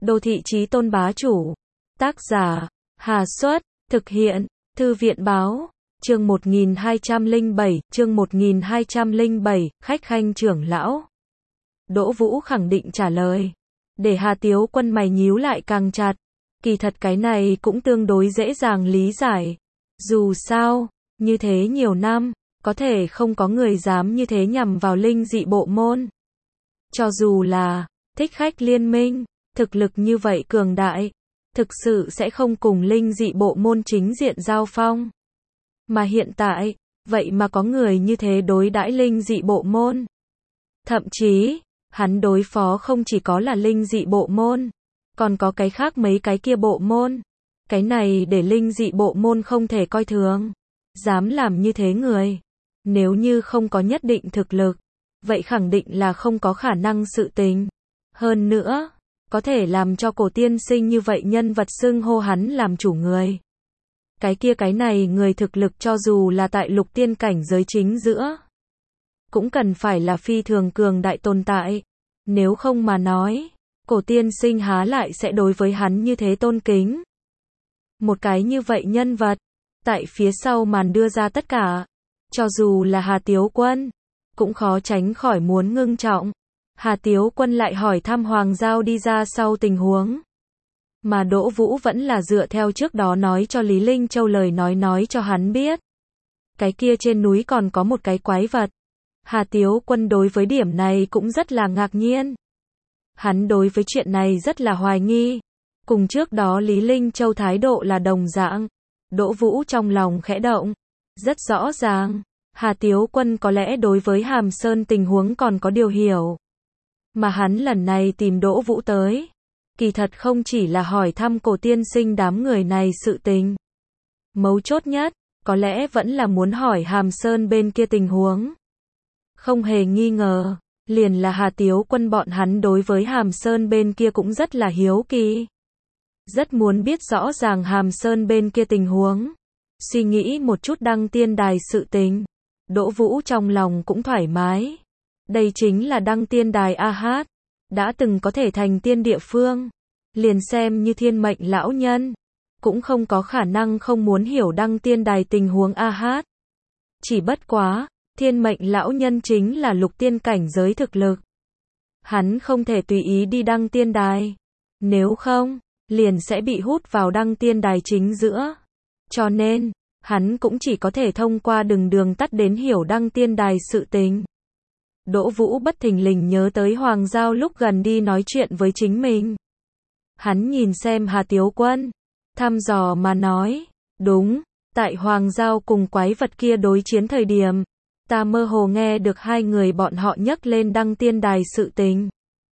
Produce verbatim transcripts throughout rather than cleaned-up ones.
Đô thị chí tôn bá chủ. Tác giả, Hà Xuất, thực hiện, Thư viện báo, chương một nghìn hai trăm lẻ bảy, chương một nghìn hai trăm lẻ bảy, khách khanh trưởng lão. Đỗ Vũ khẳng định trả lời. Để Hà Tiếu Quân mày nhíu lại càng chặt. Kỳ thật cái này cũng tương đối dễ dàng lý giải. Dù sao, như thế nhiều năm, có thể không có người dám như thế nhằm vào linh dị bộ môn. Cho dù là thích khách liên minh, thực lực như vậy cường đại, thực sự sẽ không cùng linh dị bộ môn chính diện giao phong. Mà hiện tại, vậy mà có người như thế đối đãi linh dị bộ môn. Thậm chí, hắn đối phó không chỉ có là linh dị bộ môn, còn có cái khác mấy cái kia bộ môn. Cái này để linh dị bộ môn không thể coi thường. Dám làm như thế người, nếu như không có nhất định thực lực, vậy khẳng định là không có khả năng sự tình. Hơn nữa, có thể làm cho Cổ tiên sinh như vậy nhân vật xưng hô hắn làm chủ người. Cái kia cái này người thực lực cho dù là tại lục tiên cảnh giới chính giữa, cũng cần phải là phi thường cường đại tồn tại. Nếu không mà nói, Cổ tiên sinh há lại sẽ đối với hắn như thế tôn kính. Một cái như vậy nhân vật, tại phía sau màn đưa ra tất cả, cho dù là Hà Tiếu Quân, cũng khó tránh khỏi muốn ngưng trọng. Hà Tiếu Quân lại hỏi thăm Hoàng Giao đi ra sau tình huống. Mà Đỗ Vũ vẫn là dựa theo trước đó nói cho Lý Linh Châu lời nói nói cho hắn biết. Cái kia trên núi còn có một cái quái vật. Hà Tiếu Quân đối với điểm này cũng rất là ngạc nhiên. Hắn đối với chuyện này rất là hoài nghi. Cùng trước đó Lý Linh Châu thái độ là đồng dạng. Đỗ Vũ trong lòng khẽ động. Rất rõ ràng, Hà Tiếu Quân có lẽ đối với Hàm Sơn tình huống còn có điều hiểu. Mà hắn lần này tìm Đỗ Vũ tới, kỳ thật không chỉ là hỏi thăm Cổ tiên sinh đám người này sự tình. Mấu chốt nhất, có lẽ vẫn là muốn hỏi Hàm Sơn bên kia tình huống. Không hề nghi ngờ, liền là Hà Tiếu Quân bọn hắn đối với Hàm Sơn bên kia cũng rất là hiếu kỳ. Rất muốn biết rõ ràng Hàm Sơn bên kia tình huống. Suy nghĩ một chút Đăng Tiên Đài sự tình. Đỗ Vũ trong lòng cũng thoải mái. Đây chính là Đăng Tiên Đài A Hát. Đã từng có thể thành tiên địa phương. Liền xem như thiên mệnh lão nhân. Cũng không có khả năng không muốn hiểu Đăng Tiên Đài tình huống A Hát. Chỉ bất quá, thiên mệnh lão nhân chính là lục tiên cảnh giới thực lực. Hắn không thể tùy ý đi Đăng Tiên Đài. Nếu không, liền sẽ bị hút vào Đăng Tiên Đài chính giữa. Cho nên, hắn cũng chỉ có thể thông qua đường đường tắt đến hiểu Đăng Tiên Đài sự tình. Đỗ Vũ bất thình lình nhớ tới Hoàng Giao lúc gần đi nói chuyện với chính mình. Hắn nhìn xem Hà Tiếu Quân, thăm dò mà nói, đúng, tại Hoàng Giao cùng quái vật kia đối chiến thời điểm, ta mơ hồ nghe được hai người bọn họ nhắc lên Đăng Tiên Đài sự tình.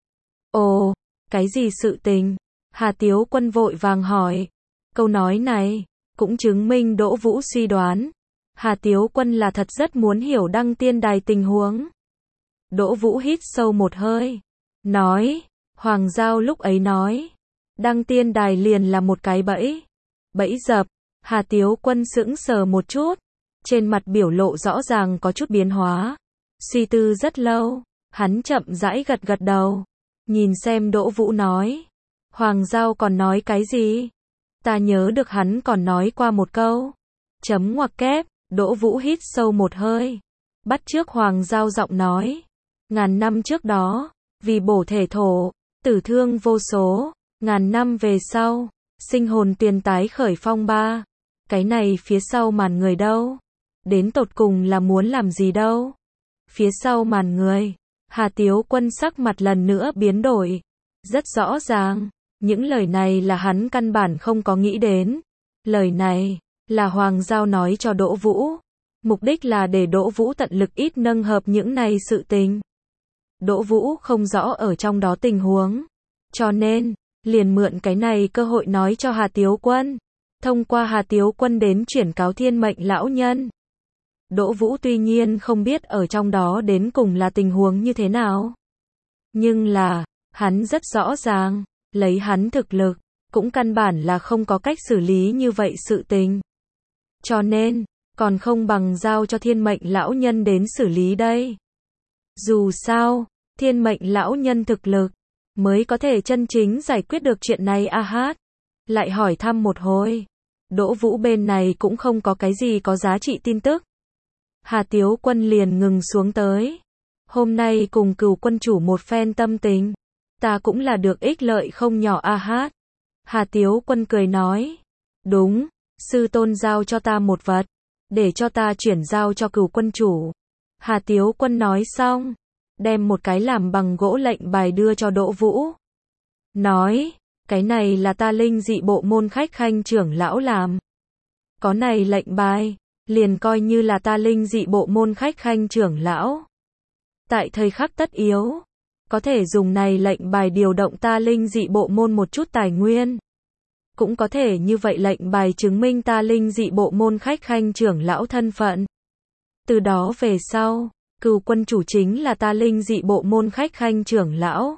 Ồ, cái gì sự tình? Hà Tiếu Quân vội vàng hỏi. Câu nói này cũng chứng minh Đỗ Vũ suy đoán, Hà Tiếu Quân là thật rất muốn hiểu Đăng Tiên Đài tình huống. Đỗ Vũ hít sâu một hơi, nói, Hoàng Giao lúc ấy nói, Đăng Tiên Đài liền là một cái bẫy. Bẫy dập. Hà Tiếu Quân sững sờ một chút, trên mặt biểu lộ rõ ràng có chút biến hóa. Suy tư rất lâu, hắn chậm rãi gật gật đầu, nhìn xem Đỗ Vũ nói, Hoàng Giao còn nói cái gì? Ta nhớ được hắn còn nói qua một câu. Chấm ngoặc kép. Đỗ Vũ hít sâu một hơi, bắt chước Hoàng Giao giọng nói. Ngàn năm trước đó, vì bổ thể thổ, tử thương vô số. Ngàn năm về sau, sinh hồn tiền tái khởi phong ba. Cái này phía sau màn người đâu? Đến tột cùng là muốn làm gì đâu? Phía sau màn người. Hà Tiếu Quân sắc mặt lần nữa biến đổi. Rất rõ ràng, những lời này là hắn căn bản không có nghĩ đến. Lời này là Hoàng Giao nói cho Đỗ Vũ. Mục đích là để Đỗ Vũ tận lực ít nâng hợp những này sự tình. Đỗ Vũ không rõ ở trong đó tình huống. Cho nên, liền mượn cái này cơ hội nói cho Hà Tiếu Quân. Thông qua Hà Tiếu Quân đến chuyển cáo thiên mệnh lão nhân. Đỗ Vũ tuy nhiên không biết ở trong đó đến cùng là tình huống như thế nào. Nhưng là, hắn rất rõ ràng, lấy hắn thực lực, cũng căn bản là không có cách xử lý như vậy sự tình. Cho nên, còn không bằng giao cho thiên mệnh lão nhân đến xử lý đây. Dù sao, thiên mệnh lão nhân thực lực, mới có thể chân chính giải quyết được chuyện này a hát. Lại hỏi thăm một hồi. Đỗ Vũ bên này cũng không có cái gì có giá trị tin tức. Hà Tiếu Quân liền ngừng xuống tới. Hôm nay cùng Cửu quân chủ một phen tâm tình. Ta cũng là được ích lợi không nhỏ a hát. Hà Tiếu Quân cười nói. Đúng, sư tôn giao cho ta một vật. Để cho ta chuyển giao cho Cửu quân chủ. Hà Tiếu Quân nói xong. Đem một cái làm bằng gỗ lệnh bài đưa cho Đỗ Vũ. Nói, cái này là ta linh dị bộ môn khách khanh trưởng lão làm. Có này lệnh bài, liền coi như là ta linh dị bộ môn khách khanh trưởng lão. Tại thời khắc tất yếu, có thể dùng này lệnh bài điều động ta linh dị bộ môn một chút tài nguyên. Cũng có thể như vậy lệnh bài chứng minh ta linh dị bộ môn khách khanh trưởng lão thân phận. Từ đó về sau, Cửu quân chủ chính là ta linh dị bộ môn khách khanh trưởng lão.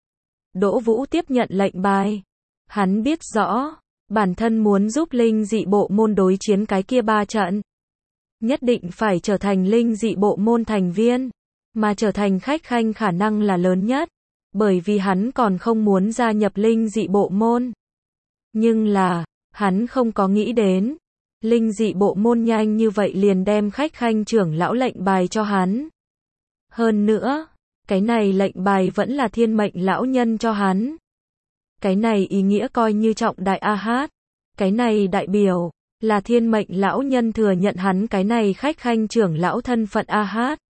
Đỗ Vũ tiếp nhận lệnh bài. Hắn biết rõ, bản thân muốn giúp linh dị bộ môn đối chiến cái kia ba trận. Nhất định phải trở thành linh dị bộ môn thành viên, mà trở thành khách khanh khả năng là lớn nhất, bởi vì hắn còn không muốn gia nhập linh dị bộ môn. Nhưng là, hắn không có nghĩ đến, linh dị bộ môn nhanh như vậy liền đem khách khanh trưởng lão lệnh bài cho hắn. Hơn nữa, cái này lệnh bài vẫn là thiên mệnh lão nhân cho hắn. Cái này ý nghĩa coi như trọng đại a hát. Cái này đại biểu là thiên mệnh lão nhân thừa nhận hắn cái này khách khanh trưởng lão thân phận a hát.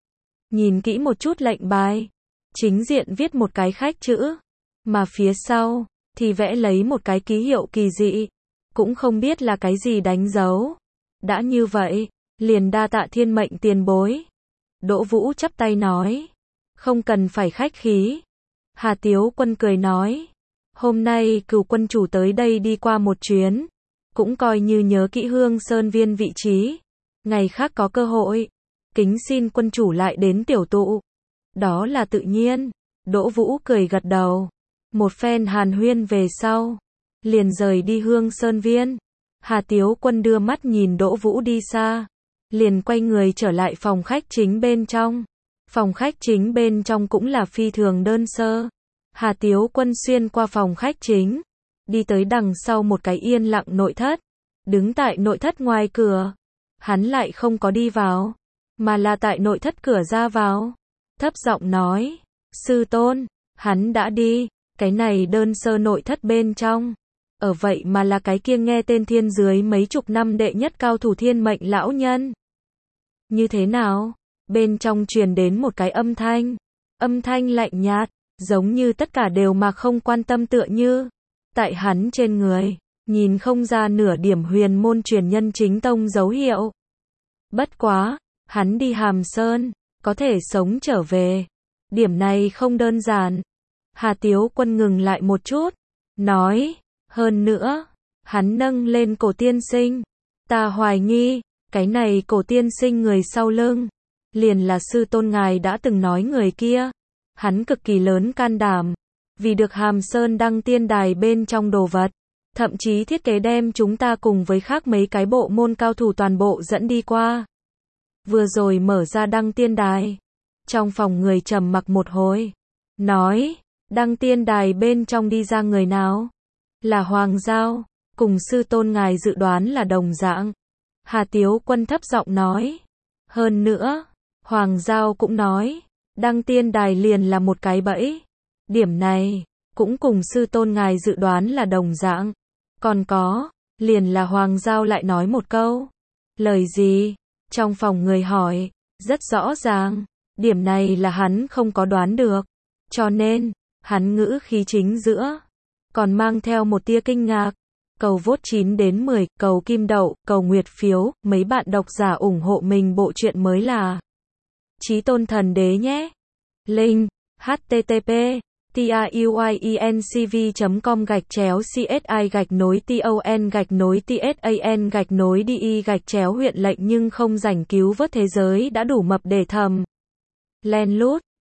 Nhìn kỹ một chút lệnh bài, chính diện viết một cái khách chữ, mà phía sau thì vẽ lấy một cái ký hiệu kỳ dị, cũng không biết là cái gì đánh dấu. Đã như vậy, liền đa tạ thiên mệnh tiền bối. Đỗ Vũ chắp tay nói, không cần phải khách khí. Hà Tiếu Quân cười nói, hôm nay Cửu quân chủ tới đây đi qua một chuyến, cũng coi như nhớ kỹ Hương Sơn Viên vị trí. Ngày khác có cơ hội, kính xin quân chủ lại đến tiểu tụ. Đó là tự nhiên. Đỗ Vũ cười gật đầu. Một phen hàn huyên về sau, liền rời đi Hương Sơn Viên. Hà Tiếu Quân đưa mắt nhìn Đỗ Vũ đi xa, liền quay người trở lại phòng khách chính bên trong. Phòng khách chính bên trong cũng là phi thường đơn sơ. Hà Tiếu Quân xuyên qua phòng khách chính, đi tới đằng sau một cái yên lặng nội thất, đứng tại nội thất ngoài cửa. Hắn lại không có đi vào, mà là tại nội thất cửa ra vào. Thấp giọng nói, sư tôn, hắn đã đi. Cái này đơn sơ nội thất bên trong, ở vậy mà là cái kia nghe tên thiên dưới mấy chục năm đệ nhất cao thủ thiên mệnh lão nhân. Như thế nào? Bên trong truyền đến một cái âm thanh, âm thanh lạnh nhạt, giống như tất cả đều mà không quan tâm tựa như. Tại hắn trên người, nhìn không ra nửa điểm huyền môn truyền nhân chính tông dấu hiệu. Bất quá, hắn đi Hàm Sơn, có thể sống trở về. Điểm này không đơn giản. Hà Tiếu Quân ngừng lại một chút, nói, hơn nữa, hắn nâng lên Cổ tiên sinh. Ta hoài nghi, cái này Cổ tiên sinh người sau lưng, liền là sư tôn ngài đã từng nói người kia. Hắn cực kỳ lớn can đảm, vì được Hàm Sơn đăng tiên đài bên trong đồ vật, thậm chí thiết kế đem chúng ta cùng với khác mấy cái bộ môn cao thủ toàn bộ dẫn đi qua. Vừa rồi mở ra đăng tiên đài, trong phòng người trầm mặc một hồi, nói, đăng tiên đài bên trong đi ra người nào? Là Hoàng Giao, cùng sư tôn ngài dự đoán là đồng dạng. Hà Tiếu Quân thấp giọng nói. Hơn nữa, Hoàng Giao cũng nói, đăng tiên đài liền là một cái bẫy. Điểm này, cũng cùng sư tôn ngài dự đoán là đồng dạng. Còn có, liền là Hoàng Giao lại nói một câu. Lời gì? Trong phòng người hỏi, rất rõ ràng, điểm này là hắn không có đoán được. Cho nên, hắn ngữ khí chính giữa, còn mang theo một tia kinh ngạc. Cầu vote chín đến mười, cầu kim đậu, cầu nguyệt phiếu, mấy bạn độc giả ủng hộ mình bộ truyện mới là Chí Tôn Thần Đế nhé. Link http truyencv com gạch chéo csi gạch nối ton gạch nối tsan gạch nối đi gạch chéo huyện lệnh nhưng không rảnh cứu vớt thế giới đã đủ mập để thầm. Len lút